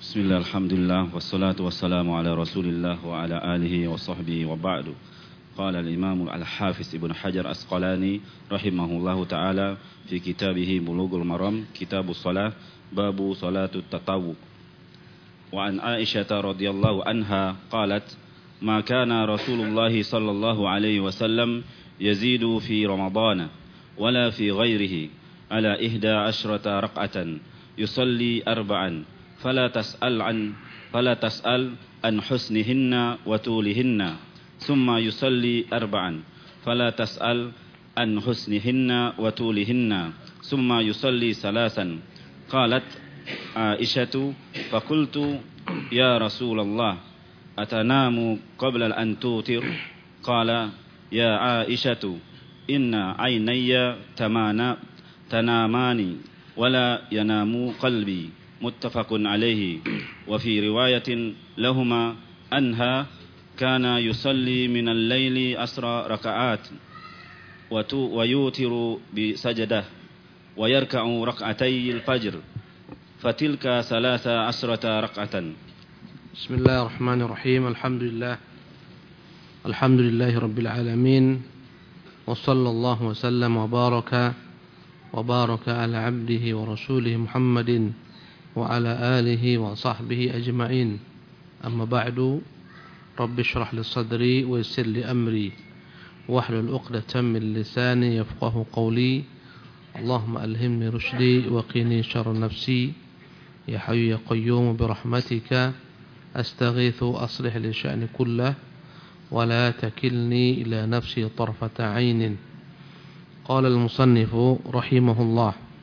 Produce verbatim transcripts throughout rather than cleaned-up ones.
Bismillah, alhamdulillah, wassalatu wassalamu ala rasulillah wa ala alihi wa sahbihi wa ba'du. Qala al-imam al-hafiz Ibn Hajar Asqalani rahimahullahu ta'ala fi kitabihi Bulughul Maram, kitabus salah, babu salatut tatawwu. Wa an Aisyah radhiyallahu anha qalat ma kana Rasulullah sallallahu alaihi wasallam yazidu fi Ramadhan wala fi ghairihi ala ihda asyrata raq'atan yusalli arba'an فلا تسأل عن فلا تسأل عن حسنهن وطولهن ثم يصلي أربعا فلا تسأل عن حسنهن وطولهن ثم يصلي ثلاثا. قالت عائشة فقلت يا رسول الله أتنام قبل أن توتر؟ قال يا عائشة إن عيني تنامان ولا ينام قلبي. Muttafaqun alaihi. Wa fi riwayatin lahuma anha kana yusalli minal laili asra raka'at wa tu wa yutiru bi sajadah wa yarka'u rak'atay al-fajr fatilka thalatha asrata rak'atan. Bismillahirrahmanirrahim. Alhamdulillah Alhamdulillahi rabbil alamin wa sallallahu wa sallam wa baraka wa baraka ala abdihi wa rasulihi Muhammadin wa ala alihi wa sahbihi ajma'in. Amma ba'du. Rabbi shrah li sadri wa yassir li amri wahlul 'uqdatam min lisani yafqahu qawli. Allahumma alhimni rushdi wa qini sharra nafsi ya hayyu ya qayyum bi rahmatika astaghithu aslih li sha'ni kullah wa la takilni ila nafsi tarfata 'ainin. Qala al-musannifu rahimahullah.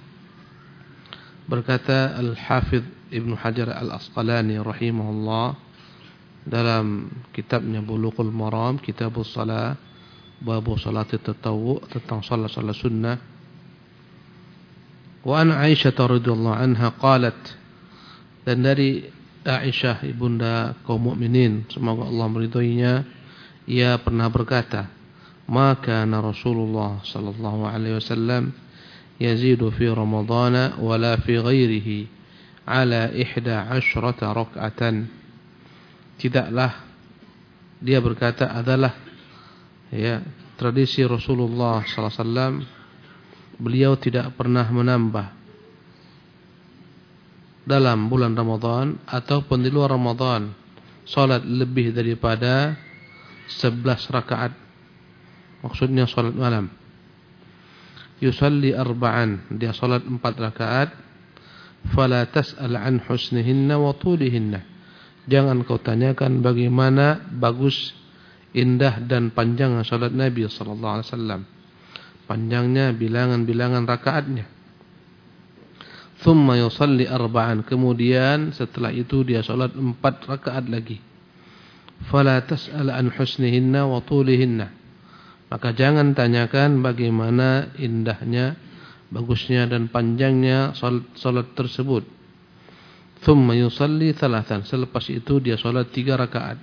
Berkata Al-Hafidh Ibn Hajar Al-Asqalani rahimahullah dalam kitabnya Bulughul Maram, kitabus salah, babu salat tatawwu, tentang salat-salat sunnah. Wa an Aisyah radhiyallahu anha qalat, dan dari Aisyah ibunda kaum mukminin, semoga Allah meridhoinya, ia pernah berkata, maka Rasulullah sallallahu alaihi wasallam yazidu fi Ramadhan wala fi ghairihi ala ihda asyrata rak'atan. Tidaklah, dia berkata, adalah ya tradisi Rasulullah sallallahu alaihi wasallam, beliau tidak pernah menambah dalam bulan Ramadan ataupun di luar Ramadan salat lebih daripada sebelas rakaat, maksudnya salat malam. Yusalli arba'an, dia salat empat rakaat. Fala tas'al an husnihinna wa tulihinna, jangan kau tanyakan bagaimana bagus, indah dan panjang salat Nabi sallallahu alaihi wasallam, panjangnya, bilangan-bilangan rakaatnya. Thumma yusalli arba'an, kemudian setelah itu dia salat empat rakaat lagi. Fala tas'al an husnihinna wa tulihinna, maka jangan tanyakan bagaimana indahnya, bagusnya dan panjangnya salat, salat tersebut. Thumma yusalli thalathan, selepas itu dia salat tiga rakaat.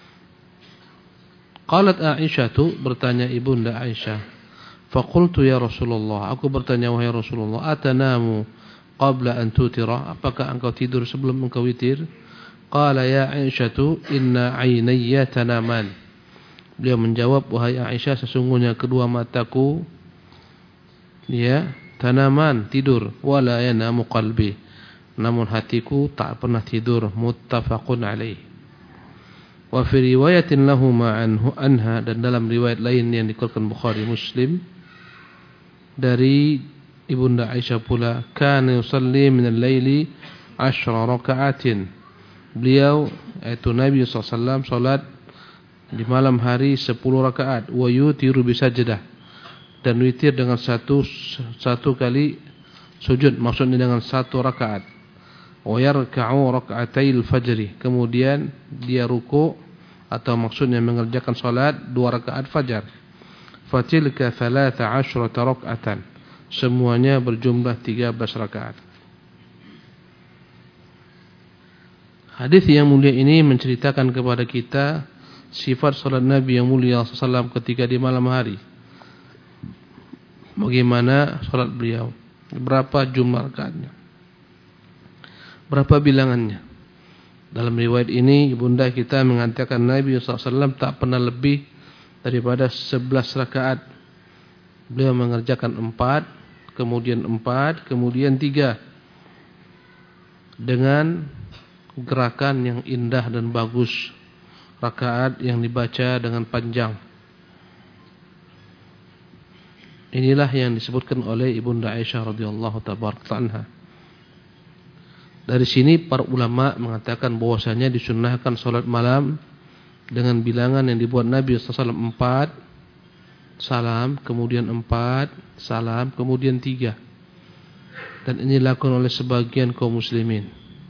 Qalat Aisyah, bertanya ibunda Aisyah, faqultu ya Rasulullah, aku bertanya wahai Rasulullah, atanamu qabla an tutira, apakah engkau tidur sebelum engkau witir? Qala ya Aisyah inna aynayya tanaman. Beliau menjawab, wahai Aisyah, sesungguhnya kedua mataku ya tanaman, tidur. Wala yanamu qalbi, namun hatiku tak pernah tidur. Muttafaqun alaih. Wa fi riwayatin lahuma anhu anha, dan dalam riwayat lain yang dikeluarkan Bukhari Muslim dari ibunda Aisyah pula, kana yusalli min al-laili ashra raka'atin, beliau yaitu Nabi sallallahu alaihi wasallam salat di malam hari sepuluh rakaat. Wa yutiru bisajdah, dan witir dengan satu satu kali sujud, maksudnya dengan satu rakaat. Wa yarka'u rak'atayil fajri, kemudian dia ruku atau maksudnya mengerjakan salat dua rakaat fajar. Fatilka thalatha asyrata rak'atan, semuanya berjumlah tiga belas rakaat. Hadis yang mulia ini menceritakan kepada kita sifat salat Nabi yang mulia sallallahu alaihi wasallam ketika di malam hari. Bagaimana salat beliau, berapa jumlah rakaatnya. Berapa bilangannya? Dalam riwayat ini ibunda kita mengatakan Nabi shallallahu alaihi wasallam tak pernah lebih daripada sebelas rakaat. Beliau mengerjakan empat, kemudian empat, kemudian tiga, dengan gerakan yang indah dan bagus. Rakaat yang dibaca dengan panjang. Inilah yang disebutkan oleh ibunda Aisyah radhiyallahu tabaraka anha. Dari sini para ulama mengatakan bahwasanya disunnahkan salat malam dengan bilangan yang dibuat Nabi sallallahu alaihi wasallam empat, salam, kemudian empat, salam, kemudian tiga. Dan ini dilakukan oleh sebagian kaum muslimin.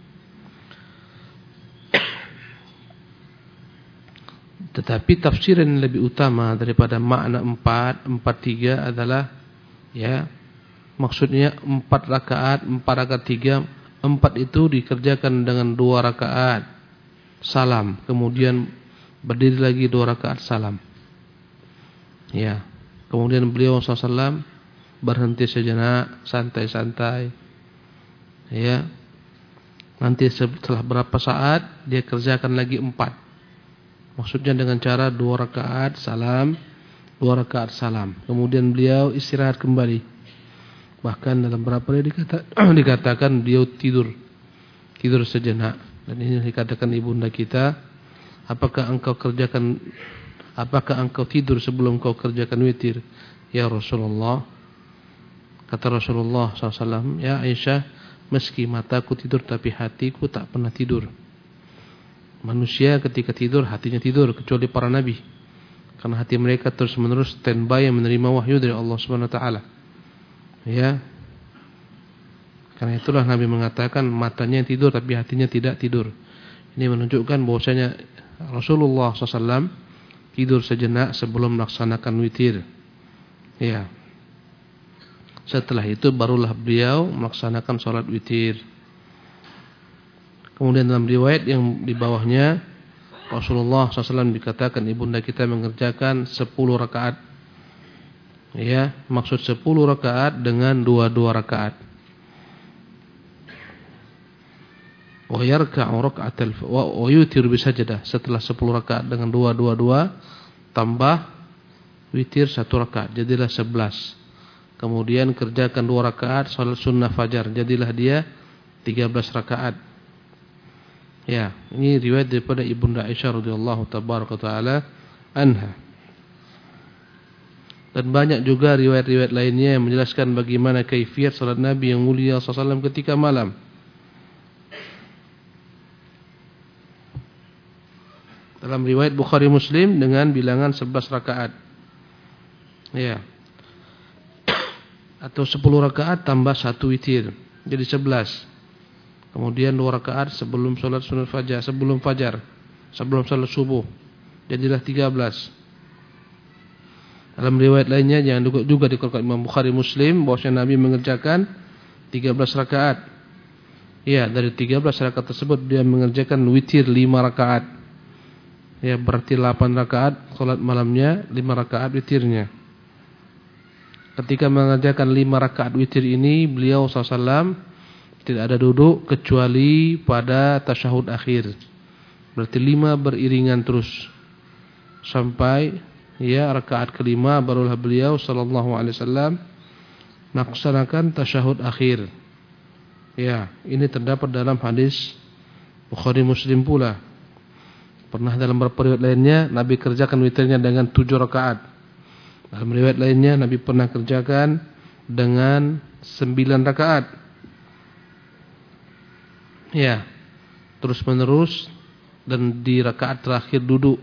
Tetapi tafsir yang lebih utama daripada makna empat, empat, tiga adalah ya, maksudnya empat rakaat, empat rakaat tiga, empat itu dikerjakan dengan dua rakaat salam, kemudian berdiri lagi dua rakaat salam. Ya, kemudian beliau sallallahu alaihi wasallam berhenti sejenak, santai-santai. Ya, nanti setelah berapa saat dia kerjakan lagi empat. Maksudnya dengan cara dua rakaat salam, dua rakaat salam. Kemudian beliau istirahat kembali. Bahkan dalam beberapa hari dikata, dikatakan beliau tidur, tidur sejenak. Dan ini dikatakan ibunda kita, apakah engkau kerjakan, apakah engkau tidur sebelum kau kerjakan witir? Ya Rasulullah, kata Rasulullah sallallahu alaihi wasallam, ya Aisyah, meski mataku tidur tapi hatiku tak pernah tidur. Manusia ketika tidur hatinya tidur, kecuali para nabi, karena hati mereka terus menerus standby menerima wahyu dari Allah Subhanahu Wa Taala. Ya, karena itulah Nabi mengatakan matanya tidur tapi hatinya tidak tidur. Ini menunjukkan bahwasanya Rasulullah sallallahu alaihi wasallam tidur sejenak sebelum melaksanakan witir. Ya, setelah itu barulah beliau melaksanakan sholat witir. Kemudian dalam riwayat yang di bawahnya Rasulullah sallallahu alaihi wasallam dikatakan ibunda kita mengerjakan sepuluh rakaat. Ya, maksud sepuluh rakaat dengan dua-dua rakaat. Wa yarka'u raka'atal wa yutiru bisajdah, setelah sepuluh rakaat dengan dua-dua-dua tambah witir satu rakaat, jadilah sebelas. Kemudian kerjakan dua rakaat salat sunnah fajar, jadilah dia tiga belas rakaat. Ya, ini riwayat daripada ibunda Aisyah radhiyallahu tabaraka taala anha. Dan banyak juga riwayat-riwayat lainnya yang menjelaskan bagaimana kaifiat salat Nabi yang mulia sallallahu alaihi wasallam ketika malam. Dalam riwayat Bukhari Muslim dengan bilangan sebelas rakaat. Ya. Atau sepuluh rakaat tambah satu witir, jadi sebelas. Kemudian dua rakaat sebelum sholat sunat fajar, sebelum fajar, sebelum sholat subuh, jadilah tiga belas. Dalam riwayat lainnya yang juga dikeluarkan Imam Bukhari Muslim bahwasanya Nabi mengerjakan tiga belas rakaat. Ya, dari tiga belas rakaat tersebut dia mengerjakan witir lima rakaat. Ya, berarti delapan rakaat sholat malamnya, lima rakaat witirnya. Ketika mengerjakan lima rakaat witir ini, beliau sallallahu alaihi wasallam tidak ada duduk kecuali pada tasyahud akhir. Berarti lima beriringan terus sampai ya rakaat kelima barulah beliau sallallahu alaihi wasallam melaksanakan tasyahud akhir. Ya, ini terdapat dalam hadis Bukhari Muslim pula. Pernah dalam beberapa riwayat lainnya Nabi kerjakan witirnya dengan tujuh rakaat. Dalam riwayat lainnya Nabi pernah kerjakan dengan sembilan rakaat. Ya, terus menerus dan di rakaat terakhir duduk.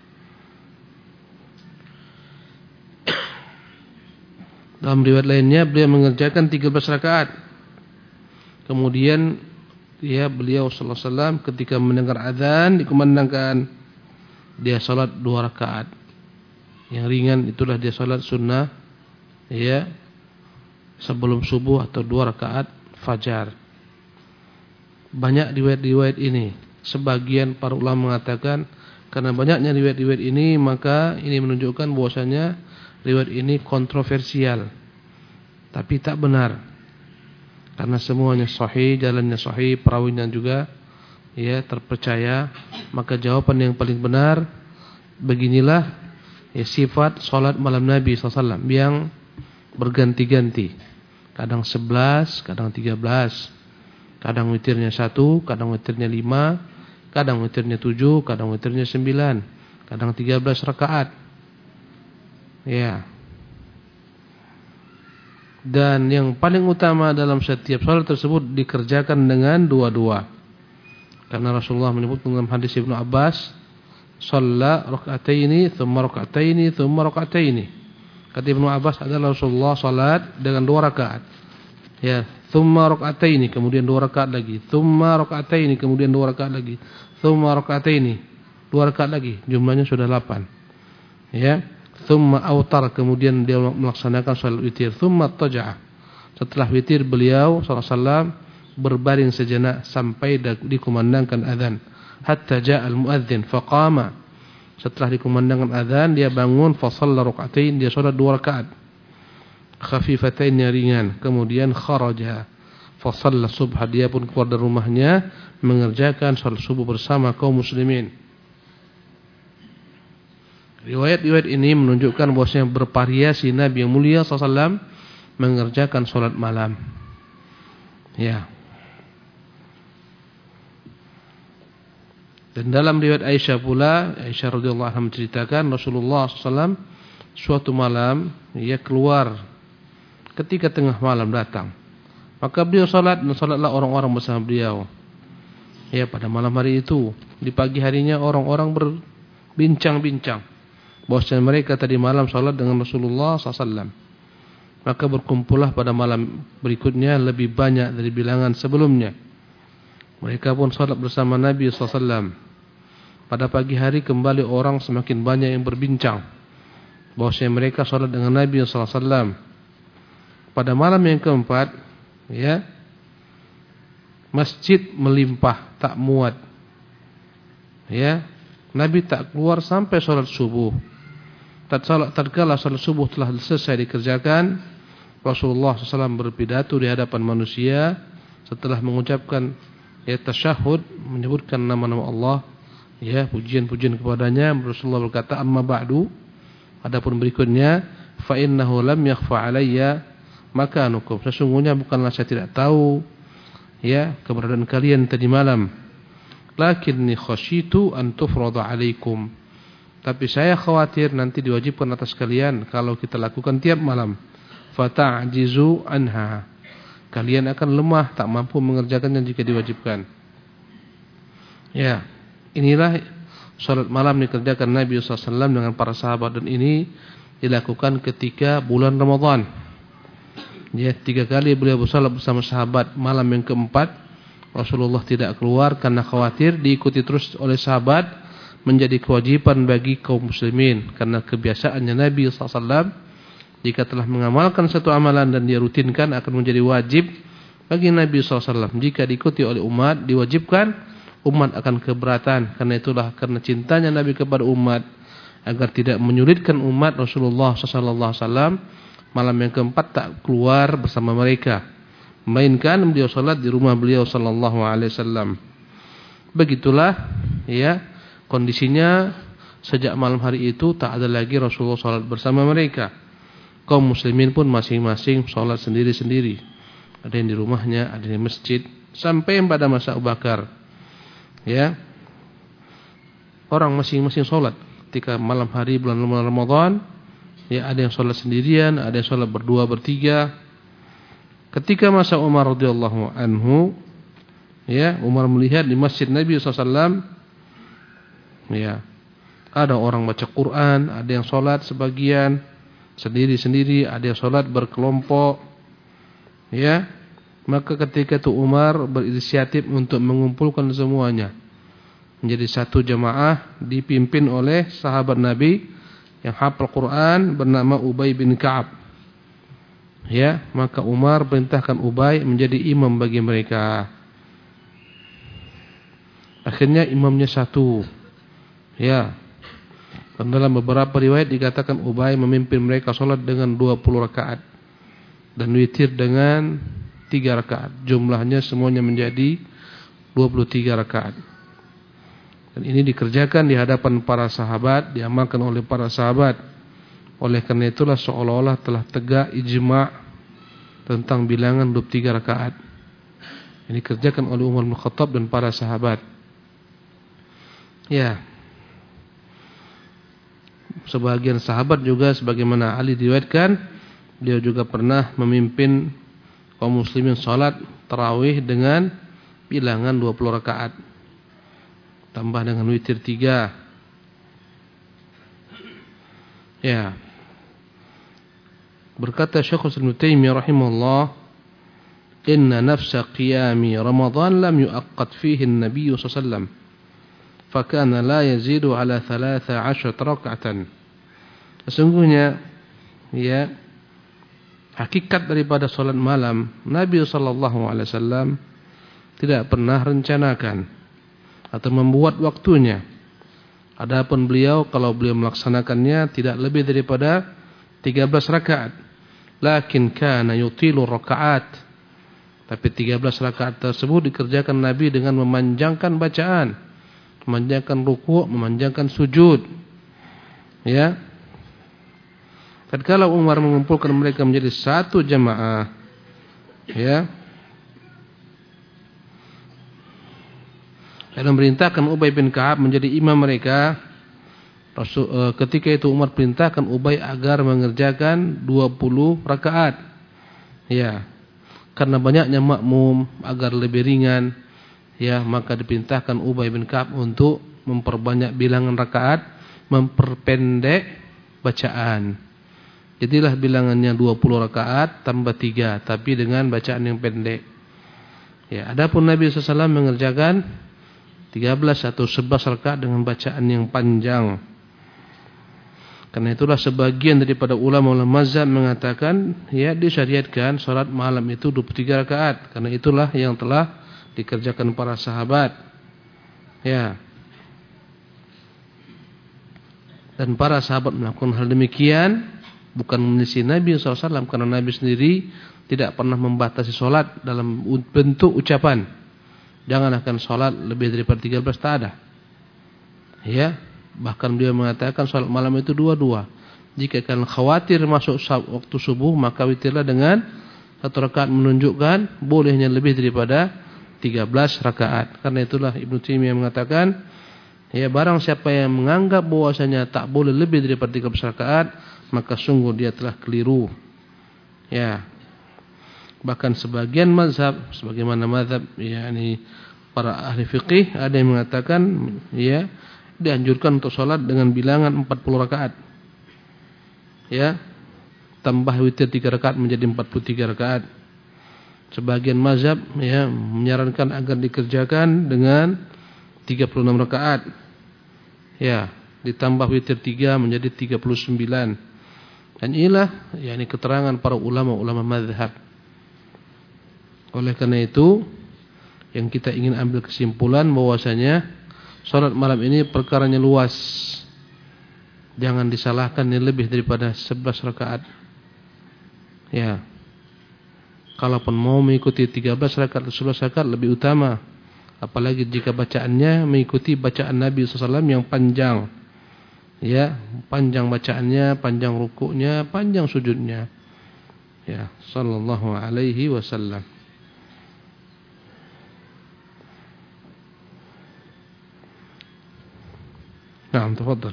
Dalam riwayat lainnya beliau mengerjakan tiga belas rakaat. Kemudian ya beliau sallallahu alaihi wasallam ketika mendengar azan dikumandangkan, dia salat dua rakaat. Yang ringan itulah dia salat sunnah ya sebelum subuh atau dua rakaat fajar. Banyak riwayat-riwayat ini. Sebagian para ulama mengatakan karena banyaknya riwayat-riwayat ini maka ini menunjukkan bahwasanya riwayat ini kontroversial. Tapi tak benar. Karena semuanya sahih, jalannya sahih, perawinya juga ya terpercaya, maka jawaban yang paling benar beginilah ya sifat salat malam Nabi sallallahu alaihi wasallam yang berganti-ganti. Kadang sebelas, kadang tiga belas. Kadang witirnya satu, kadang witirnya lima, kadang witirnya tujuh, kadang witirnya sembilan, kadang tiga belas rakaat. Ya. Dan yang paling utama dalam setiap salat tersebut dikerjakan dengan dua-dua. Karena Rasulullah menyebut dalam hadis Ibnu Abbas, "Shalla rak'ataini, tsumma rak'ataini, tsumma rak'ataini." Kata Ibnu Abbas adalah Rasulullah salat dengan dua rakaat. Ya, tsumma rak'ataini, kemudian dua rakaat lagi. Tsumma rak'ataini, kemudian dua rakaat lagi. Tsumma rak'ataini, dua rakaat lagi. Jumlahnya sudah delapan. Ya. Tsumma autar, kemudian dia melaksanakan salat witir. Tsumma taja'ah. Setelah witir beliau sallallahu alaihi wasallam berbaring sejenak sampai dikumandangkan azan. Hatta ja'al muadzin faqama. Setelah dikumandangkan azan dia bangun fa shalla rak'atain, dia salat dua rakaat. Khafifatain, ringan. Kemudian kharaja fa shalla subha, dia pun keluar dari rumahnya mengerjakan salat subuh bersama kaum muslimin. Riwayat-riwayat ini menunjukkan bahwasanya bervariasi Nabi yang mulia sallallahu alaihi wasallam mengerjakan salat malam. Ya. Dan dalam riwayat Aisyah pula, Aisyah radhiyallahu anha menceritakan Rasulullah sallallahu alaihi wasallam suatu malam ia keluar ketika tengah malam datang. Maka beliau salat dan salatlah orang-orang bersama beliau. Ya, pada malam hari itu, di pagi harinya orang-orang berbincang-bincang bahwasanya mereka tadi malam salat dengan Rasulullah sallallahu alaihi wasallam. Maka berkumpullah pada malam berikutnya lebih banyak dari bilangan sebelumnya. Mereka pun salat bersama Nabi sallallahu alaihi wasallam. Pada pagi hari kembali orang semakin banyak yang berbincang bahwasanya mereka salat dengan Nabi sallallahu alaihi wasallam. Pada malam yang keempat, ya, masjid melimpah tak muat. Ya, Nabi tak keluar sampai salat subuh. Tatkala salat subuh telah selesai dikerjakan, Rasulullah sallallahu alaihi wasallam berpidato di hadapan manusia setelah mengucapkan ya tasyahud, menyebutkan nama-nama Allah, ya pujian-pujian kepadanya. Rasulullah berkata, "Amma ba'du, adapun berikutnya, fa innahu lam yakhfa 'alayya makanukum." Sesungguhnya bukanlah saya tidak tahu ya keberadaan kalian tadi malam. Lakinni khasyitu an tufrada 'alaikum. Tapi saya khawatir nanti diwajibkan atas kalian kalau kita lakukan tiap malam. Fata'jizu anha. Kalian akan lemah, tak mampu mengerjakannya jika diwajibkan. Ya, inilah salat malam dikerjakan Nabi sallallahu alaihi wasallam dengan para sahabat, dan ini dilakukan ketika bulan Ramadan. Ya, tiga kali beliau bersalat bersama sahabat. Malam yang keempat Rasulullah tidak keluar karena khawatir diikuti terus oleh sahabat, menjadi kewajiban bagi kaum muslimin. Karena kebiasaannya Nabi sallallahu alaihi wasallam, jika telah mengamalkan satu amalan dan dia rutinkan, akan menjadi wajib bagi Nabi sallallahu alaihi wasallam. Jika diikuti oleh umat, diwajibkan, umat akan keberatan. Karena itulah, karena cintanya Nabi kepada umat, agar tidak menyulitkan umat, Rasulullah sallallahu alaihi wasallam malam yang keempat tak keluar bersama mereka, melainkan beliau salat di rumah beliau sallallahu alaihi wasallam. Begitulah ya kondisinya sejak malam hari itu. Tak ada lagi Rasulullah salat bersama mereka. Kaum muslimin pun masing-masing salat sendiri-sendiri. Ada yang di rumahnya, ada yang di masjid. Sampai pada masa Abu Bakar, ya, orang masing-masing salat ketika malam hari bulan Ramadan. Ya, ada yang salat sendirian, ada yang salat berdua, bertiga. Ketika masa Umar radhiyallahu anhu, ya, Umar melihat di masjid Nabi sallallahu alaihi wasallam, ya, ada orang baca Quran, ada yang salat sebagian sendiri-sendiri, ada yang salat berkelompok. Ya, maka ketika itu Umar berinisiatif untuk mengumpulkan semuanya menjadi satu jamaah, dipimpin oleh sahabat Nabi yang hafal Quran bernama Ubay bin Ka'ab. Ya, maka Umar perintahkan Ubay menjadi imam bagi mereka. Akhirnya imamnya satu. Ya. Dan dalam beberapa riwayat dikatakan Ubay memimpin mereka salat dengan dua puluh rakaat dan witir dengan tiga rakaat. Jumlahnya semuanya menjadi dua puluh tiga rakaat. Dan ini dikerjakan di hadapan para sahabat, diamalkan oleh para sahabat. Oleh karena itulah seolah-olah telah tegak ijma' tentang bilangan dua puluh tiga rakaat. Ini dikerjakan oleh Umar bin Khattab dan para sahabat. Ya. Sebagian sahabat juga sebagaimana Ali diriwayatkan, dia juga pernah memimpin kaum muslimin salat tarawih dengan bilangan dua puluh rakaat. Tambah dengan witir tiga. Ya. Berkata Syekh Ibnu Taimiyah rahimahullah, "Inna nafsa qiyami Ramadan lam yu'aqqad fihi an-nabiy sallallahu alaihi wasallam, fa kana la yazidu ala thalatha ashrata rak'atan." Sesungguhnya ya, hakikat daripada salat malam Nabi sallallahu alaihi wasallam tidak pernah rencanakan atau membuat waktunya. Adapun beliau kalau beliau melaksanakannya tidak lebih daripada tiga belas rakaat. Lakin kana yutilu rakaat. Tapi tiga belas rakaat tersebut dikerjakan Nabi dengan memanjangkan bacaan, memanjangkan rukuk, memanjangkan sujud. Ya. Tatkala Umar mengumpulkan mereka menjadi satu jamaah, ya, dan memerintahkan Ubay bin Ka'ab menjadi imam mereka. Rasul, e, ketika itu Umar perintahkan Ubay agar mengerjakan dua puluh rakaat. Ya. Karena banyaknya makmum agar lebih ringan, ya, maka diperintahkan Ubay bin Ka'ab untuk memperbanyak bilangan rakaat, memperpendek bacaan. Jadilah bilangannya dua puluh rakaat tambah tiga, tapi dengan bacaan yang pendek. Ya, adapun Nabi sallallahu alaihi wasallam mengerjakan tiga belas atau sebelas rakaat dengan bacaan yang panjang. Karena itulah sebagian daripada ulama-ulama mazhab mengatakan, ya, disyariatkan salat malam itu dua puluh tiga rakaat, karena itulah yang telah dikerjakan para sahabat. Ya. Dan para sahabat melakukan hal demikian bukan menyelisih Nabi sallallahu alaihi wasallam, karena Nabi sendiri tidak pernah membatasi salat dalam bentuk ucapan. Jangan akan salat lebih daripada tiga belas, tak ada. Ya. Bahkan beliau mengatakan salat malam itu dua-dua. Jika kalian khawatir masuk waktu subuh, maka witirlah dengan satu rakaat, menunjukkan bolehnya lebih daripada tiga belas rakaat. Karena itulah Ibnu Taimiyah mengatakan, ya, barang siapa yang menganggap bahwasanya tak boleh lebih daripada tiga belas rakaat, maka sungguh dia telah keliru. Ya. Bahkan sebagian mazhab, sebagaimana mazhab yakni para ahli fikih, ada yang mengatakan, ya, dianjurkan untuk salat dengan bilangan empat puluh rakaat. Ya. Tambah witir tiga rakaat menjadi empat puluh tiga rakaat. Sebagian mazhab, ya, menyarankan agar dikerjakan dengan tiga puluh enam rakaat. Ya, ditambah witir tiga menjadi tiga puluh sembilan. Dan inilah yakni keterangan para ulama-ulama mazhab. Oleh karena itu, yang kita ingin ambil kesimpulan bahwasanya salat malam ini perkaranya luas. Jangan disalahkan ini lebih daripada sebelas rakaat. Ya. Kalaupun mau mengikuti tiga belas rakaat atau sebelas rakaat lebih utama. Apalagi jika bacaannya mengikuti bacaan Nabi sallallahu alaihi wasallam yang panjang. Ya, panjang bacaannya, panjang rukuknya, panjang sujudnya. Ya, sallallahu alaihi wasallam. نعم تفضل.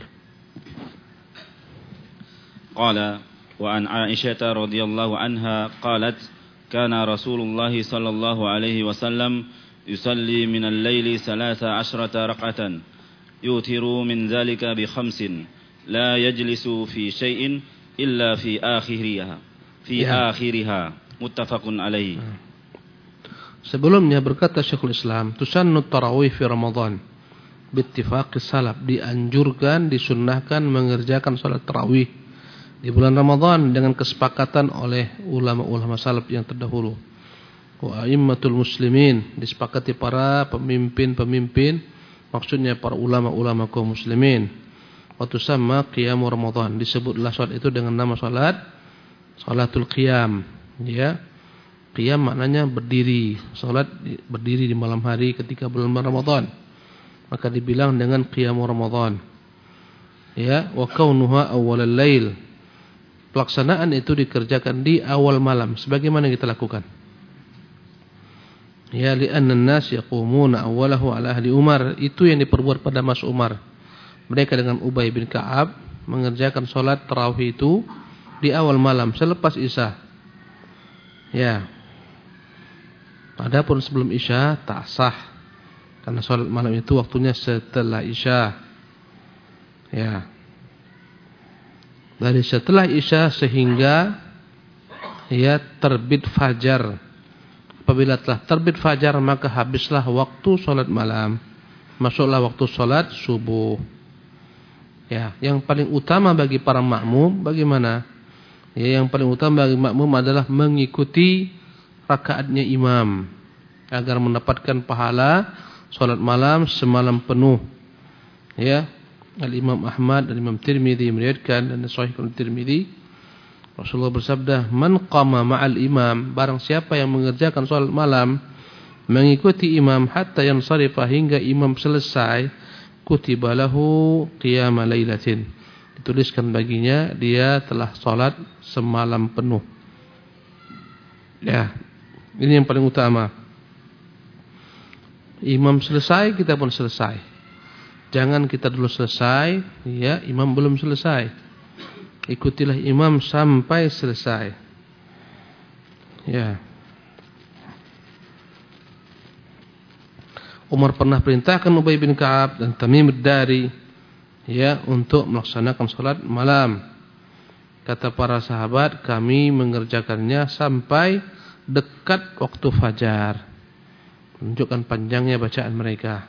قال وعن عائشة رضي الله عنها قالت كان رسول الله صلى الله عليه وسلم يصلي من الليل ثلاث عشرة ركعة يوتر من ذلك بخمس لا يجلس في شيء إلا في آخرها في ya. آخرها متفق عليه. Sebelumnya berkata Syekhul Islam, tusannu tarawih fi Ramadan. Bittifaqi salaf, dianjurkan, disunnahkan mengerjakan salat tarawih di bulan Ramadan dengan kesepakatan oleh ulama-ulama salaf yang terdahulu. Wa a'immatul muslimin, disepakati para pemimpin-pemimpin, maksudnya para ulama-ulama kaum muslimin. Wa tusamma qiyamu Ramadan, disebutlah salat itu dengan nama salat salatul qiyam, ya. Qiyam maknanya berdiri, salat berdiri di malam hari ketika bulan Ramadan. Maka dibilang dengan qiyamul Ramadan. Ya, wa kaunuha awwalal lail. Pelaksanaan itu dikerjakan di awal malam sebagaimana kita lakukan. Ya, li'anna an-nas yaqumuna awwalahu ala ahli Umar. Itu yang diperbuat pada Mas Umar. Mereka dengan Ubay bin Ka'ab mengerjakan salat tarawih itu di awal malam selepas Isya. Ya. Adapun sebelum Isya tak sah karena salat malam itu waktunya setelah Isya. Ya. Dari setelah Isya sehingga ya terbit fajar. Apabila telah terbit fajar maka habislah waktu salat malam. Masuklah waktu salat subuh. Ya, yang paling utama bagi para makmum bagaimana? Ya, yang paling utama bagi makmum adalah mengikuti rakaatnya imam agar mendapatkan pahala salat malam semalam penuh. Ya, Al-Imam Ahmad dan Imam Tirmidzi meriwayatkan dan sahihkan Tirmidzi Rasulullah bersabda, "Man qama ma'al imam," barang siapa yang mengerjakan salat malam mengikuti imam hatta yansarifa hingga imam selesai, kutiba lahu qiyama lailatin. Dituliskan baginya dia telah salat semalam penuh. Ya, ini yang paling utama. Imam selesai, kita pun selesai. Jangan kita dulu selesai, ya, imam belum selesai. Ikutilah imam sampai selesai. Ya. Umar pernah perintahkan Ubay bin Ka'ab dan Tamim ad-Dari, ya, untuk melaksanakan salat malam. Kata para sahabat, kami mengerjakannya sampai dekat waktu fajar. Menunjukkan panjangnya bacaan mereka.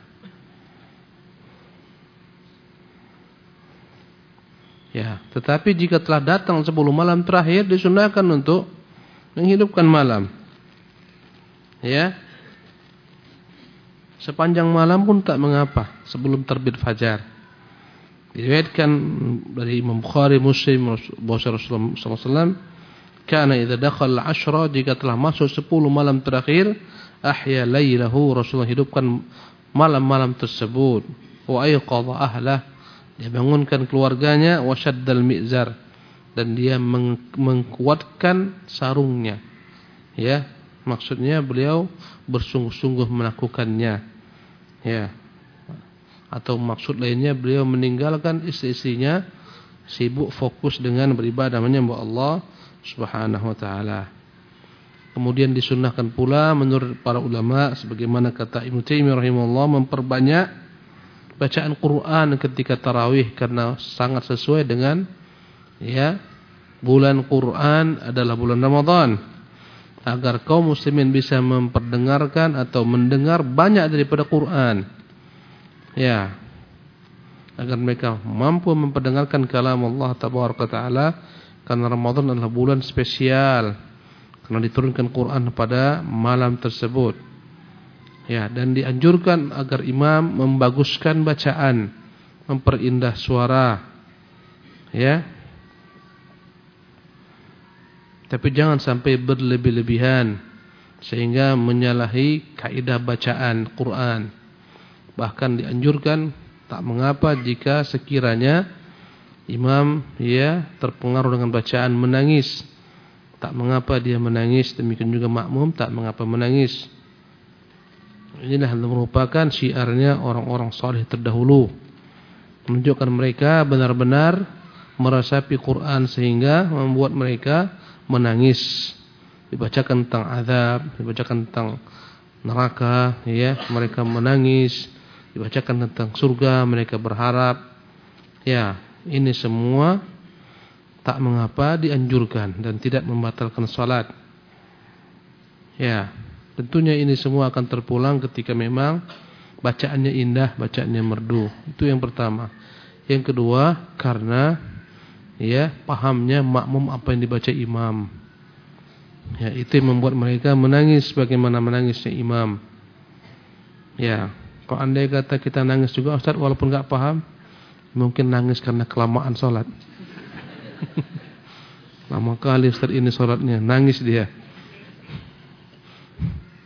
Ya, tetapi jika telah datang sepuluh malam terakhir disunahkan untuk menghidupkan malam. Ya. Sepanjang malam pun tak mengapa sebelum terbit fajar. Diriwayatkan dari Imam Bukhari, Muslim, bahwa Rasulullah sallallahu alaihi wasallam, "Kana idza dakhala al-ashra," jika telah masuk sepuluh malam terakhir, ahya lailahu, Rasulullah hidupkan malam-malam tersebut. Wa ayqadha ahlah, dia bangunkan keluarganya, wa syaddal mi'zar, dan dia meng mengkuatkan sarungnya. Ya, maksudnya beliau bersungguh-sungguh melakukannya. Ya. Atau maksud lainnya beliau meninggalkan istri-istrinya, sibuk fokus dengan beribadah menyembah Allah Subhanahu wa taala. Kemudian disunnahkan pula menurut para ulama sebagaimana kata Ibnu Taimiyah rahimahullah, memperbanyak bacaan Quran ketika tarawih karena sangat sesuai dengan, ya, bulan Quran adalah bulan Ramadan. Agar kaum muslimin bisa memperdengarkan atau mendengar banyak daripada Quran. Ya. Agar mereka mampu memperdengarkan kalam Allah tabaraka taala, karena Ramadan adalah bulan spesial karena diturunkan Quran pada malam tersebut. Ya, dan dianjurkan agar imam membaguskan bacaan, memperindah suara. Ya. Tapi jangan sampai berlebih-lebihan sehingga menyalahi kaidah bacaan Quran. Bahkan dianjurkan tak mengapa jika sekiranya imam, ya, terpengaruh dengan bacaan menangis. Tak mengapa dia menangis, demikian juga makmum tak mengapa menangis. Inilah merupakan syiarnya orang-orang saleh terdahulu. Menunjukkan mereka benar-benar meresapi Quran sehingga membuat mereka menangis. Dibacakan tentang azab, dibacakan tentang neraka, ya, mereka menangis. Dibacakan tentang surga, mereka berharap. Ya, ini semua tak mengapa dianjurkan dan tidak membatalkan salat. Ya, tentunya ini semua akan terpulang ketika memang bacaannya indah, bacaannya merdu. Itu yang pertama. Yang kedua, karena, ya, pahamnya makmum apa yang dibaca imam. Ya, itu yang membuat mereka menangis bagaimana menangisnya imam. Ya, kalau andai kata kita nangis juga Ustaz walaupun enggak paham, mungkin nangis karena kelamaan salat. Lama kali Ustaz ini salatnya, nangis dia.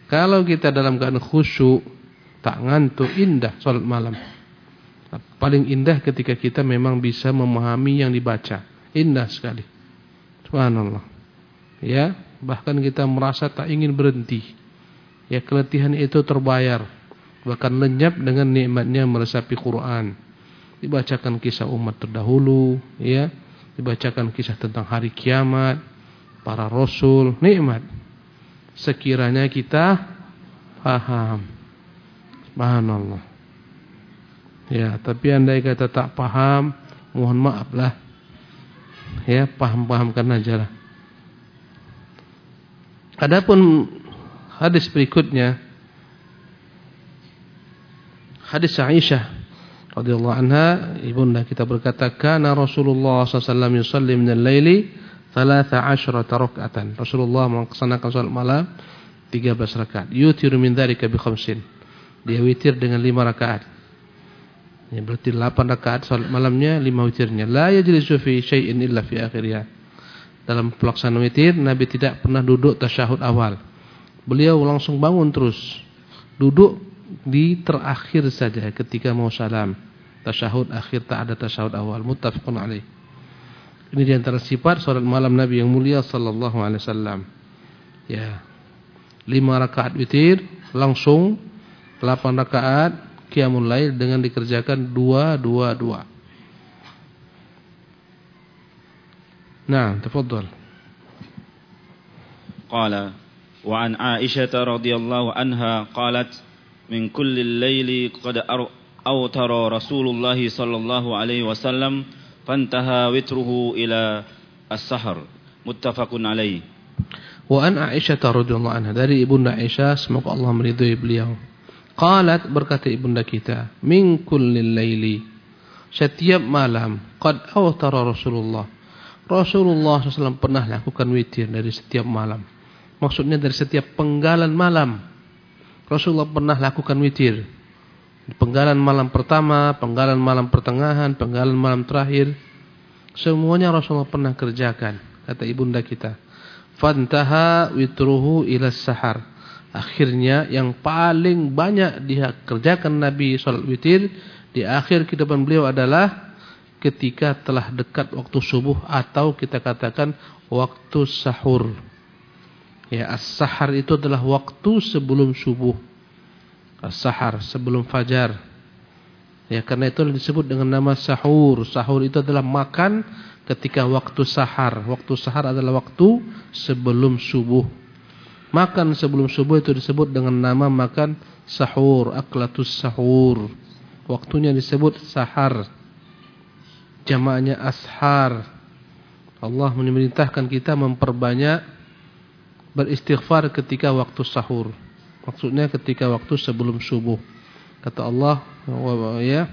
Kalau kita dalam keadaan khusyuk, tak ngantuk, indah salat malam. Paling indah ketika kita memang bisa memahami yang dibaca. Indah sekali. Subhanallah. Ya, bahkan kita merasa tak ingin berhenti. Ya, keletihan itu terbayar. Bahkan lenyap dengan nikmatnya meresapi Quran. Dibacakan kisah umat terdahulu, ya. Dibacakan kisah tentang hari kiamat, para rasul, nikmat. Sekiranya kita paham. Subhanallah. Ya, tapi andai kata tak paham, mohon maaflah. Ya, paham-pahamkan aja lah. Adapun hadis berikutnya, hadis Aisyah radhiyallahu anha, ibunda kita berkata, kana Rasulullah sallallahu alaihi wasallam yusalli min al-laili thalatha asyrata rak'atan. Rasulullah melaksanakan salat malam tiga belas rakaat. Yutiru min dzalika bi khamsin. Dia witir dengan lima rakaat. Ya, berarti delapan rakaat salat malamnya, lima witirnya. La yajlisu fi syai'in illa fi akhirih. Dalam pelaksanaan witir, Nabi tidak pernah duduk tasyahud awal. Beliau langsung bangun terus. Duduk di terakhir saja ketika mau salam. Tasyahud akhir, tak ada tasyahud awal. Muttafaqun alaih. Ini di antara sifat salat malam Nabi yang mulia sallallahu alaihi wasallam. Ya. lima rakaat witir, langsung delapan rakaat qiyamul lail dengan dikerjakan dua dua dua. Nah, tafadhal. Qala wa an Aisyah radhiyallahu anha qalat min kulli al-laili qad awtara Rasulullah sallallahu alaihi wasallam fantaha witruhu ila as-sahar. Muttafaqun alaih. Wa an Aisyah radhiyallahu anha, dari ibunda Aisyah semoga Allah meridhai beliau. Qalat, berkata ibunda kita, min kulli al-laili, setiap malam, qad awtara Rasulullah. Rasulullah shallallahu alaihi wasallam pernah lakukan witir dari setiap malam. Maksudnya dari setiap penggalan malam. Rasulullah pernah lakukan witir. Penggalan malam pertama, penggalan malam pertengahan, penggalan malam terakhir. Semuanya Rasulullah pernah kerjakan. Kata ibunda kita. Fantaha witruhu ila sahar. Akhirnya yang paling banyak dikerjakan Nabi salat witir di akhir kehidupan beliau adalah ketika telah dekat waktu subuh, atau kita katakan waktu sahur. Ya, as-sahar itu adalah waktu sebelum subuh. As-sahar sebelum fajar. Ya, karena itu disebut dengan nama sahur. Sahur itu adalah makan ketika waktu sahar. Waktu sahar adalah waktu sebelum subuh. Makan sebelum subuh itu disebut dengan nama makan sahur, aklatus sahur. Waktunya disebut sahar. Jamaahnya ashar. Allah memerintahkan kita memperbanyak beristighfar ketika waktu sahur. Maksudnya ketika waktu sebelum subuh. Kata Allah, ya,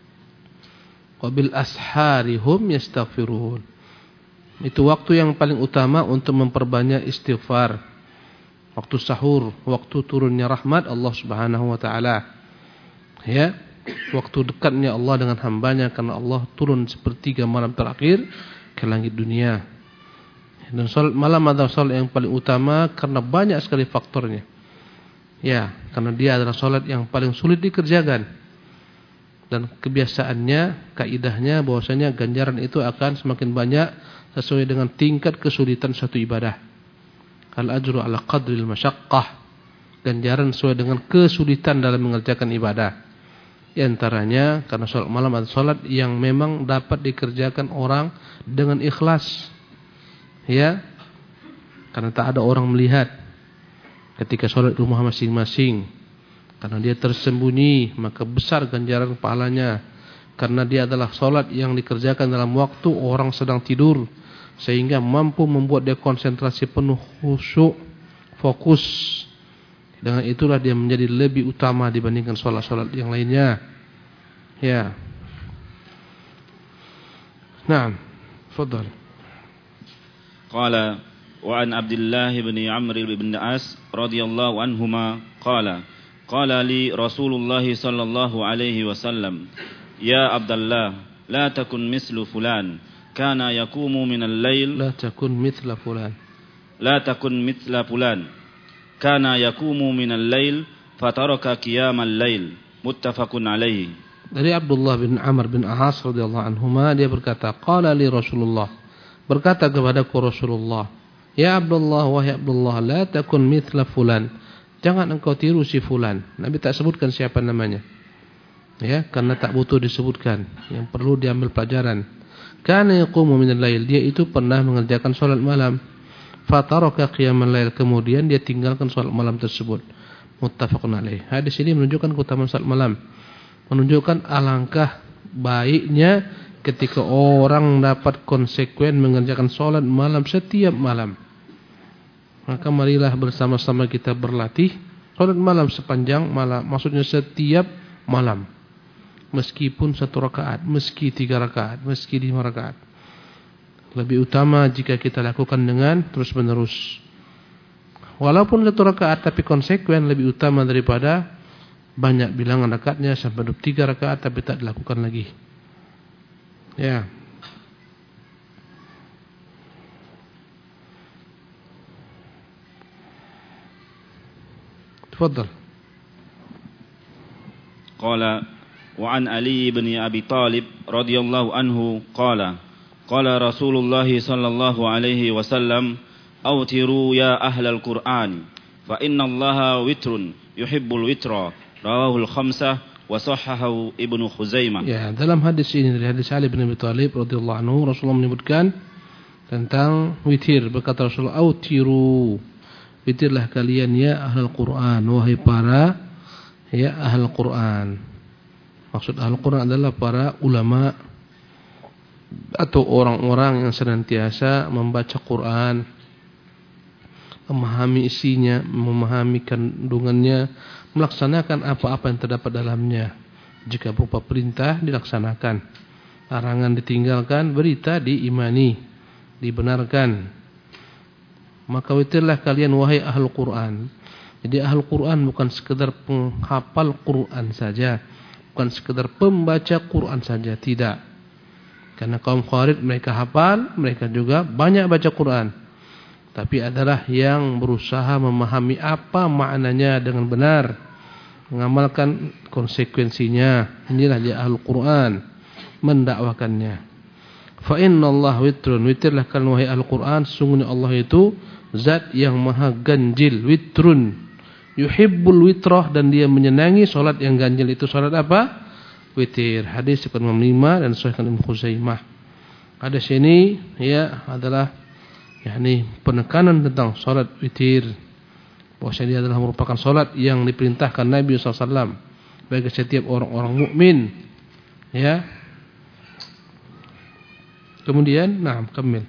wabil ashari hum yastaghfirun. Itu waktu yang paling utama untuk memperbanyak istighfar. Waktu sahur, waktu turunnya rahmat Allah Subhanahu wa taala. Ya. Waktu dekatnya Allah dengan hambanya, karena Allah turun sepertiga malam terakhir ke langit dunia. Dan salat malam adalah salat yang paling utama karena banyak sekali faktornya. Ya, karena dia adalah salat yang paling sulit dikerjakan. Dan kebiasaannya, kaidahnya bahwasanya ganjaran itu akan semakin banyak sesuai dengan tingkat kesulitan satu ibadah. Al-ajru ala qadril masyaqqah. Ganjaran sesuai dengan kesulitan dalam mengerjakan ibadah. Di antaranya karena salat malam adalah salat yang memang dapat dikerjakan orang dengan ikhlas. Ya. Karena tak ada orang melihat ketika salat di rumah masing-masing. Karena dia tersembunyi, maka besar ganjaran pahalanya. Karena dia adalah salat yang dikerjakan dalam waktu orang sedang tidur, sehingga mampu membuat dia konsentrasi penuh, khusyuk, fokus. Dengan itulah dia menjadi lebih utama dibandingkan salat-salat yang lainnya. Ya. Naam. Fadhal. Qala wa an Abdullah bin Amr bin As radhiyallahu anhuma qala qala li Rasulullah sallallahu alaihi wasallam, ya Abdullah, la takun mislu fulan kana yaqumu min al-lail. La takun mithla fulan. La takun mithla fulan kana yakumu minal lail fataraka qiyamal lail muttafaqun alaihi. Dari Abdullah bin Amr bin As radhiyallahu anhuma, dia berkata, qala li Rasulullah, berkata kepadaku Rasulullah, ya Abdullah, wahai Abdullah, la takun mithla fulan, jangan engkau tiru si fulan. Nabi tak sebutkan siapa namanya, ya, karena tak butuh disebutkan. Yang perlu diambil pelajaran. Kana yaqumu minal lail, dia itu pernah mengerjakan salat malam. Fataraka qiyamal lail, kemudian dia tinggalkan salat malam tersebut. Muttafaqun alaih. Hadis ini menunjukkan keutamaan salat malam, menunjukkan alangkah baiknya ketika orang dapat konsekuen mengerjakan salat malam setiap malam. Maka marilah bersama-sama kita berlatih salat malam sepanjang malam, maksudnya setiap malam. Meskipun satu rakaat, meski tiga rakaat, meski lima rakaat. Lebih utama jika kita lakukan dengan terus-menerus. Walaupun satu rakaat tapi konsekuen lebih utama daripada banyak bilangan rakaatnya sampai tiga rakaat tapi tak dilakukan lagi. Ya. Tafadhal. Qala wa an Ali bin Abi Talib radhiyallahu anhu qala qala Rasulullah sallallahu alaihi wasallam awtiru ya ahlal Qur'an fa innallaha witrun yuhibbul witra rawahul khamsah wa sahahahu Ibnu Khuzaimah. Ya, dalam hadis ini dari hadis Ali bin Abi Thalib radhiyallahu anhu, Rasulullah menyebutkan tentang witir. Berkata Rasulullah, "Autiru." Witirlah kalian ya ahlul Quran, wahai para ya ahlul Quran. Maksud ahlul Quran adalah para ulama atau orang-orang yang senantiasa membaca Quran, memahami isinya, memahami kandungannya, melaksanakan apa-apa yang terdapat dalamnya. Jika berupa perintah dilaksanakan, larangan ditinggalkan, berita diimani, dibenarkan. Maka witirlah kalian wahai ahlul Quran. Jadi ahlul Quran bukan sekedar penghafal Quran saja, bukan sekedar pembaca Quran saja, tidak. Karena kaum Khawarij mereka hafal, mereka juga banyak baca Quran, tapi adalah yang berusaha memahami apa maknanya dengan benar, mengamalkan konsekuensinya. Inilah dia ahlul Quran, mendakwakannya. Fa innallaha witrun, witirlah kalian wahai ahlul Quran, sesungguhnya Allah itu zat yang maha ganjil. Witrun, yuhibbul witrah, dan dia menyenangi salat yang ganjil. Itu salat apa? Witir. Hadis riwayat Imam lima dan sahih Ibnu Khuzaimah. Hadis ini ya adalah yakni penekanan tentang salat witir, bahwasanya dia adalah merupakan salat yang diperintahkan Nabi sallallahu alaihi wasallam bagi setiap orang-orang mukmin. Ya. Kemudian, nah, kamil.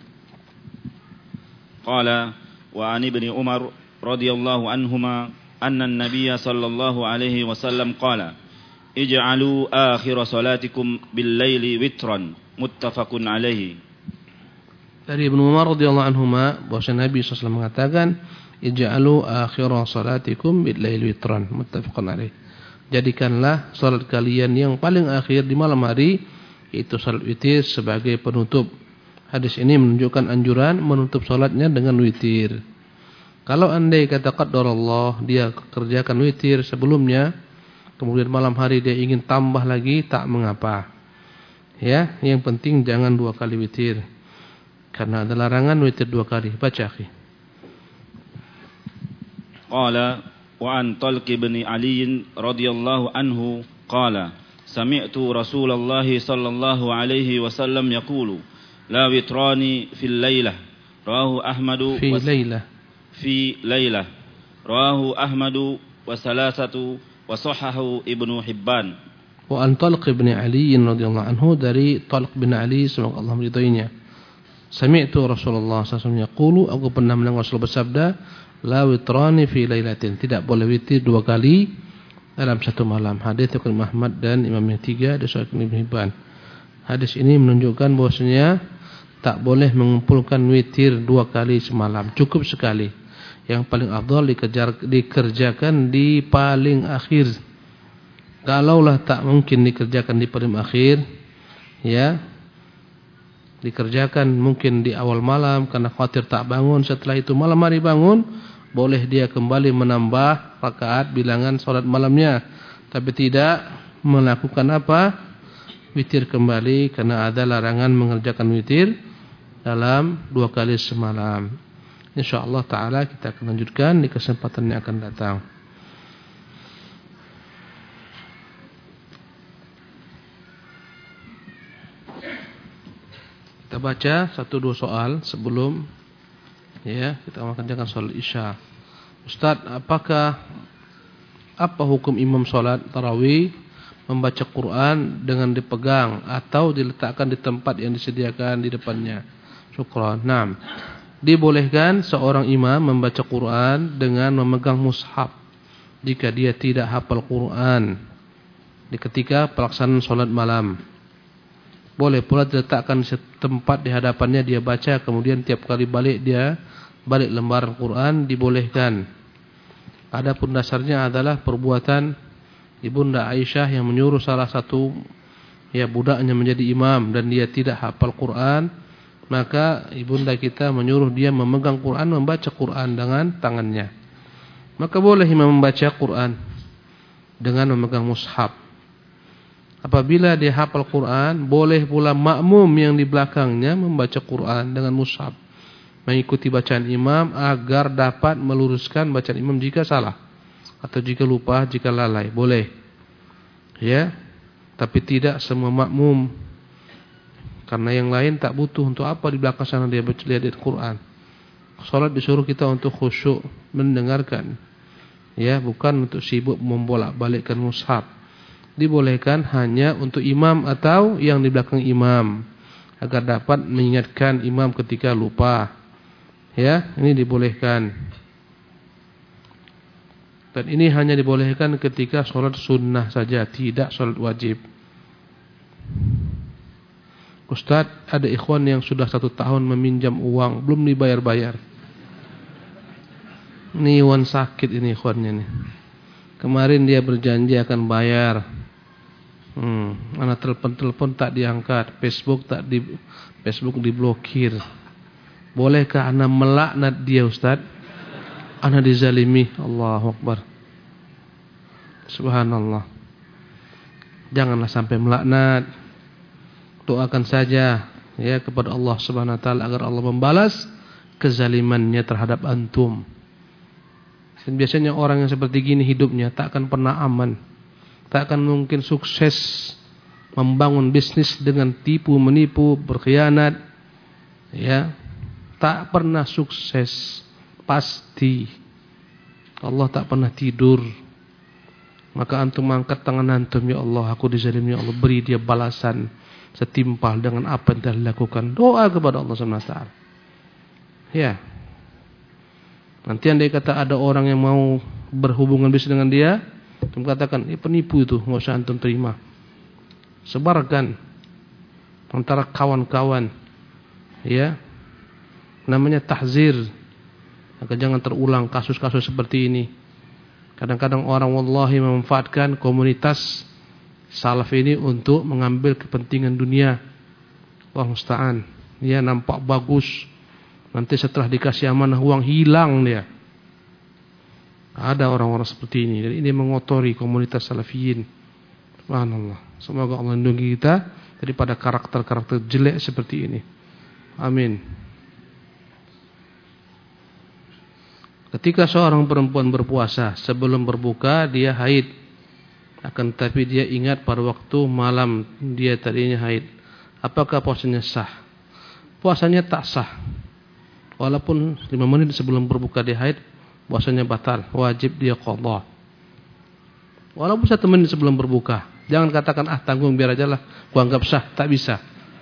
Qala wa an ibni Umar radhiyallahu anhuma anna an-nabiy sallallahu alaihi wasallam qala ij'alu akhir salatikum bil laili witran muttafaqun alaihi. Dari Ibnu Umar radhiyallahu anhuma bahwasanya Nabi sallallahu alaihi wasallam mengatakan ij'alu akhir salatikum bil laili witran muttafaqun alaihi. Jadikanlah salat kalian yang paling akhir di malam hari, yaitu salat witir, sebagai penutup. Hadis ini menunjukkan anjuran menutup salatnya dengan witir. Kalau andai kata qadarullah dia kerjakan witir sebelumnya, kemudian malam hari dia ingin tambah lagi, tak mengapa. Ya, yang penting jangan dua kali witir. Karena ada larangan witir dua kali. Baca, akhi. Qala wa an Talq bin Ali radhiyallahu anhu qala sami'tu Rasulullah sallallahu alaihi wasallam yaqulu la witrani fil lailah rawahu Ahmadu fi lailah fi lailah rawahu Ahmadu wa salasatu wa sahahahu Ibnu Hibban. Wa an Talq bin Ali radhiyallahu anhu, dari Talq bin Ali semoga Allah meridainya. Sami'tu Rasulullah sallallahu alaihi wasallam yaqulu, aku pernah mendengar Rasul bersabda, la witrani fi lailatin, tidak boleh witir dua kali dalam satu malam. Hadis riwayat Imam Ahmad dan Imam yang tiga dan Sahih Ibnu Hibban. Hadis ini menunjukkan bahwasanya tak boleh mengumpulkan witir dua kali semalam, cukup sekali. Yang paling afdal dikejar, dikerjakan di paling akhir. Kalaulah tak mungkin dikerjakan di paling akhir, ya, dikerjakan mungkin di awal malam karena khawatir tak bangun, setelah itu malam hari bangun, boleh dia kembali menambah rakaat bilangan salat malamnya, tapi tidak melakukan apa? Witir kembali, karena ada larangan mengerjakan witir dalam dua kali semalam. Insyaallah taala kita akan lanjutkan di kesempatan yang akan datang. Kita baca satu dua soal sebelum ya kita mengerjakan salat Isya. Ustaz, apakah apa hukum imam salat tarawih membaca Quran dengan dipegang atau diletakkan di tempat yang disediakan di depannya? Syukran. Naam. Dibolehkan seorang imam membaca Quran dengan memegang mushaf jika dia tidak hafal Quran di ketika pelaksanaan salat malam. Boleh pula diletakkan di tempat di hadapannya, dia baca, kemudian tiap kali balik dia balik lembaran Quran, dibolehkan. Adapun dasarnya adalah perbuatan Ibunda Aisyah yang menyuruh salah satu ya budaknya menjadi imam dan dia tidak hafal Quran, maka ibunda kita menyuruh dia memegang Quran, membaca Quran dengan tangannya. Maka boleh imam membaca Quran dengan memegang mushaf. Apabila dia hafal Quran, boleh pula makmum yang di belakangnya membaca Quran dengan mushaf, mengikuti bacaan imam agar dapat meluruskan bacaan imam jika salah atau jika lupa, jika lalai. Boleh. Ya. Tapi tidak semua makmum. Karena yang lain tak butuh, untuk apa di belakang sana dia baca lihat Quran. Salat disuruh kita untuk khusyuk mendengarkan. Ya, bukan untuk sibuk membolak-balikkan mushaf. Dibolehkan hanya untuk imam atau yang di belakang imam agar dapat mengingatkan imam ketika lupa. Ya, ini dibolehkan. Dan ini hanya dibolehkan ketika sholat sunnah saja, tidak sholat wajib. Ustaz, ada ikhwan yang sudah satu tahun meminjam uang belum dibayar-bayar. Ini ikhwan sakit ini ikhwannya nih. Kemarin dia berjanji akan bayar. Hmm, anak telepon-telepon tak diangkat, Facebook tak di Facebook diblokir. Bolehkah anak melaknat dia, Ustaz? Anak dizalimi. Allahu Akbar. Subhanallah. Janganlah sampai melaknat. Doakan saja ya kepada Allah Subhanahu wa taala agar Allah membalas kezalimannya terhadap antum. Dan biasanya orang yang seperti gini hidupnya tak akan pernah aman. Tak akan mungkin sukses membangun bisnis dengan tipu menipu, berkhianat. Ya. Tak pernah sukses pasti. Allah tak pernah tidur. Maka antum angkat tangan antum, ya Allah, aku dizalimi, ya Allah, beri dia balasan setimpal dengan apa yang telah dilakukan. Doa kepada Allah Subhanahu wa taala. Ya. Nanti andai kata ada orang yang mau berhubungan bisnis dengan dia, antum katakan, ini penipu itu, enggak usah antum terima. Sebarkan antara kawan-kawan. Ya. Namanya tahzir. Maka jangan terulang kasus-kasus seperti ini. Kadang-kadang orang wallahi memanfaatkan komunitas salaf ini untuk mengambil kepentingan dunia. Allah musta'an. Dia nampak bagus. Nanti setelah dikasih amanah uang hilang dia. Ada orang-orang seperti ini. Dan ini mengotori komunitas salafiyin. Subhanallah. Semoga Allah lindungi kita daripada karakter-karakter jelek seperti ini. Amin. Ketika seorang perempuan berpuasa, sebelum berbuka dia haid. Akan tetapi dia ingat pada waktu malam dia tadinya haid. Apakah puasanya sah? Puasanya tak sah. Walaupun lima menit sebelum berbuka dia haid, puasanya batal, wajib dia qadha. Walaupun satu menit sebelum berbuka. Jangan katakan ah tanggung biar aja lah, gua anggap sah, tak bisa.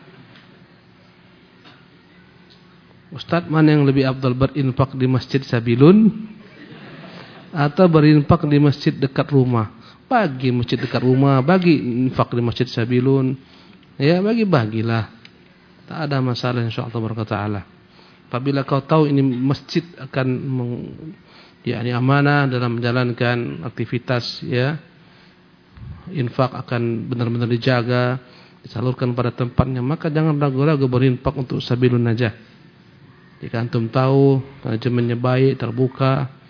Ustaz, mana yang lebih afdal, berinfak di masjid Sabilun atau berinfak di masjid dekat rumah? Bagi masjid dekat rumah, bagi infak di masjid Sabilun. Ya, bagi-bagilah. Tak ada masalah insyaallah taala. Apabila kau tahu ini masjid akan meng, ya, ini amanah dalam menjalankan aktivitas, ya, infak akan benar-benar dijaga, disalurkan pada tempatnya, maka jangan ragu-ragu berinfak untuk Sabilun aja. Jika antum tahu manajemennya baik, terbuka,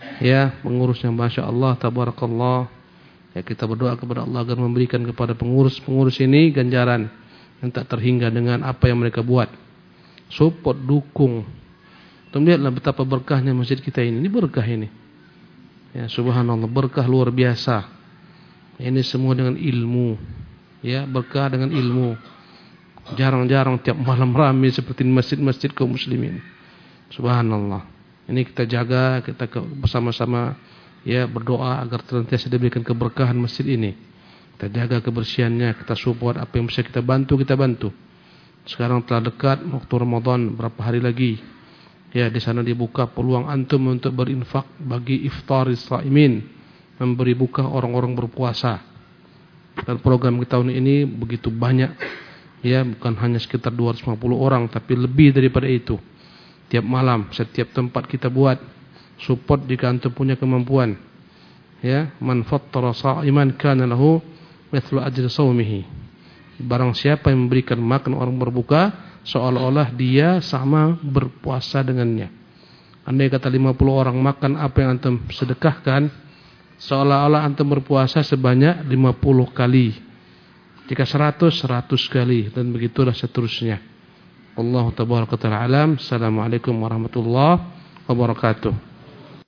Ya, pengurusnya Masya Allah, tabarakallah. Ya, kita berdoa kepada Allah agar memberikan kepada pengurus-pengurus ini ganjaran yang tak terhingga dengan apa yang mereka buat. Support, dukung. Tuh lihatlah betapa berkahnya masjid kita ini. Ini berkah ini. Ya, subhanallah, berkah luar biasa. Ini semua dengan ilmu. Ya, berkah dengan ilmu. Jarang-jarang tiap malam ramai seperti masjid-masjid kaum muslimin. Subhanallah. Ini kita jaga, kita bersama-sama ya berdoa agar senantiasa diberikan keberkahan masjid ini. Kita jaga kebersihannya, kita support apa yang bisa kita bantu, kita bantu. Sekarang telah dekat waktu Ramadan, berapa hari lagi. Ya, di sana dibuka peluang antum untuk berinfak bagi iftaris shaimin, memberi buka orang-orang berpuasa. Dan program kita tahun ini begitu banyak. Ya, bukan hanya sekitar dua ratus lima puluh orang, tapi lebih daripada itu. Tiap malam, setiap tempat kita buat. Support jika antum punya kemampuan. Ya, man fattara sha'iman kana lahu mithlu ajri shaumihi. Barang siapa yang memberikan makan orang berbuka, seolah-olah dia sama berpuasa dengannya. Andai kata lima puluh orang makan apa yang antum sedekahkan, seolah-olah antum berpuasa sebanyak lima puluh kali. Jika seratus, seratus kali, dan begitulah seterusnya. Allahu tabaraka wa ta'ala alam. Assalamualaikum warahmatullahi wabarakatuh.